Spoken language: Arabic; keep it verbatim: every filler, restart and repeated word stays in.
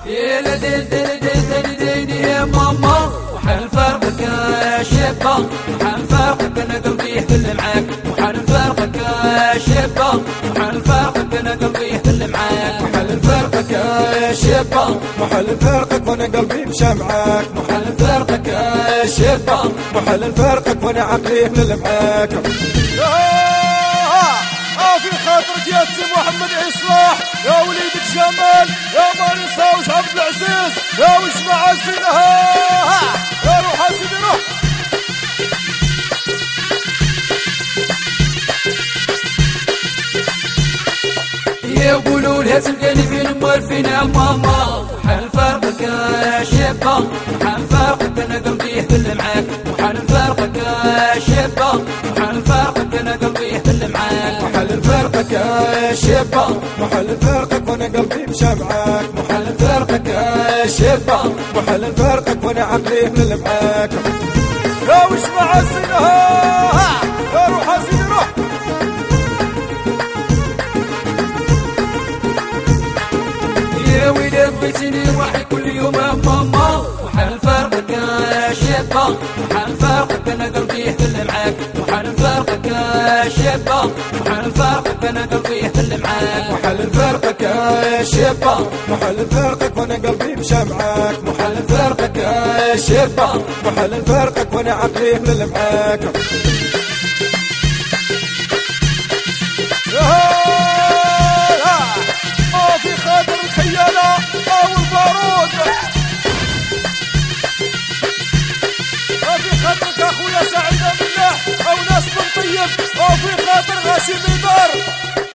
يا لدل دل دل دل يا ماما وحال فرقك يا شابة وحال فرقك انا قلبي يهتل معاك وحال فرقك يا شابة وحال فرقك انا قلبي يهتل معاك محل فرقك يا شابة محل فرقك وانا قلبي مشى معاك وحال فرقك يا شابة محل فرقك وانا عقلي يهتل معاك. اه في خاطرك يا سي محمد إصلاح يا وليدك جمال يا ما نساوش عبد العزيز يا وش مع سيدها يا روح سيدي روح. يقولوا لها تلقاني فين موالفين يا ماما وحال فرقك يا شابة وحال فرقك انا قلبي يهتل معاك وحال فرقك يا شابة وحال فرقك انا قلبي يهتل معاك محل فرقك يا شابة محل فرقك وانا قلبي مشى معاك وحال فرقك يا شابة محل فرقك وانا عقلي يهتل معاك. يا وش مع سيدها يا روح سيدي روح. يا ولاد بيتني روحي كل يوم يا ماما وحال فرقك يا شابة وحال فرقك انا قلبي يهتل معاك وحال فرقك يا شابة وحال فرقك انا قلبي يهتل معاك محل فرقك يا شابة محل فرقك وانا قلبي مشى معاك وحال فرقك يا شابة محل فرقك وانا عقلي يهتل معاك. ما في خاطر الخيالة او البارود ما في خاطرك اخويا سعيد بالله او ناس بن طيب او في خاطر غاشم البار